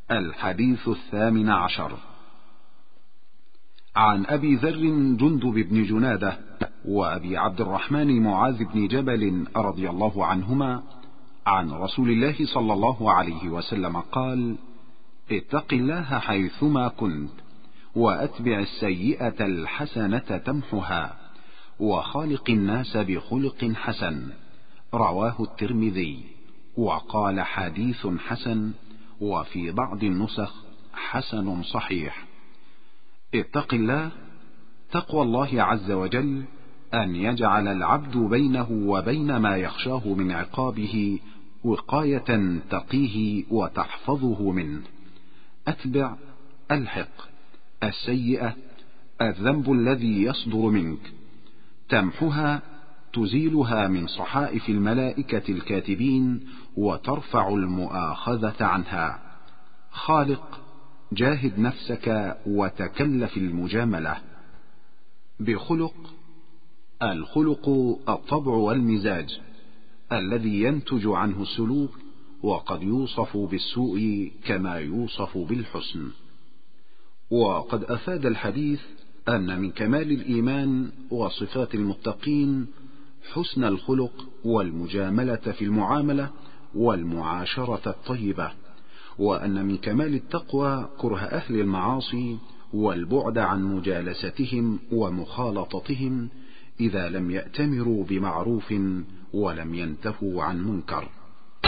الحديث 18. عن أبي ذر جندب بن جنادة وأبي عبد الرحمن معاذ بن جبل رضي الله عنهما عن رسول الله صلى الله عليه وسلم قال: اتق الله حيثما كنت، وأتبع السيئة الحسنة تمحها، وخالق الناس بخلق حسن. رواه الترمذي، وقال حديث حسن، وفي بعض النسخ حسن صحيح. اتق الله، تقوى الله عز وجل أن يجعل العبد بينه وبين ما يخشاه من عقابه وقاية تقيه وتحفظه منه. أتبع، ألحق السيئة، الذنب الذي يصدر منك، تمحها، تزيلها من صحائف الملائكة الكاتبين وترفع المؤاخذة عنها. خالق، جاهد نفسك وتكلف المجاملة. بخلق، الخلق الطبع والمزاج الذي ينتج عنه السلوك، وقد يوصف بالسوء كما يوصف بالحسن. وقد أفاد الحديث أن من كمال الإيمان وصفات المتقين حسن الخلق والمجاملة في المعاملة والمعاشرة الطيبة، وأن من كمال التقوى كره أهل المعاصي والبعد عن مجالستهم ومخالطتهم إذا لم يأتمروا بمعروف ولم ينتهوا عن منكر.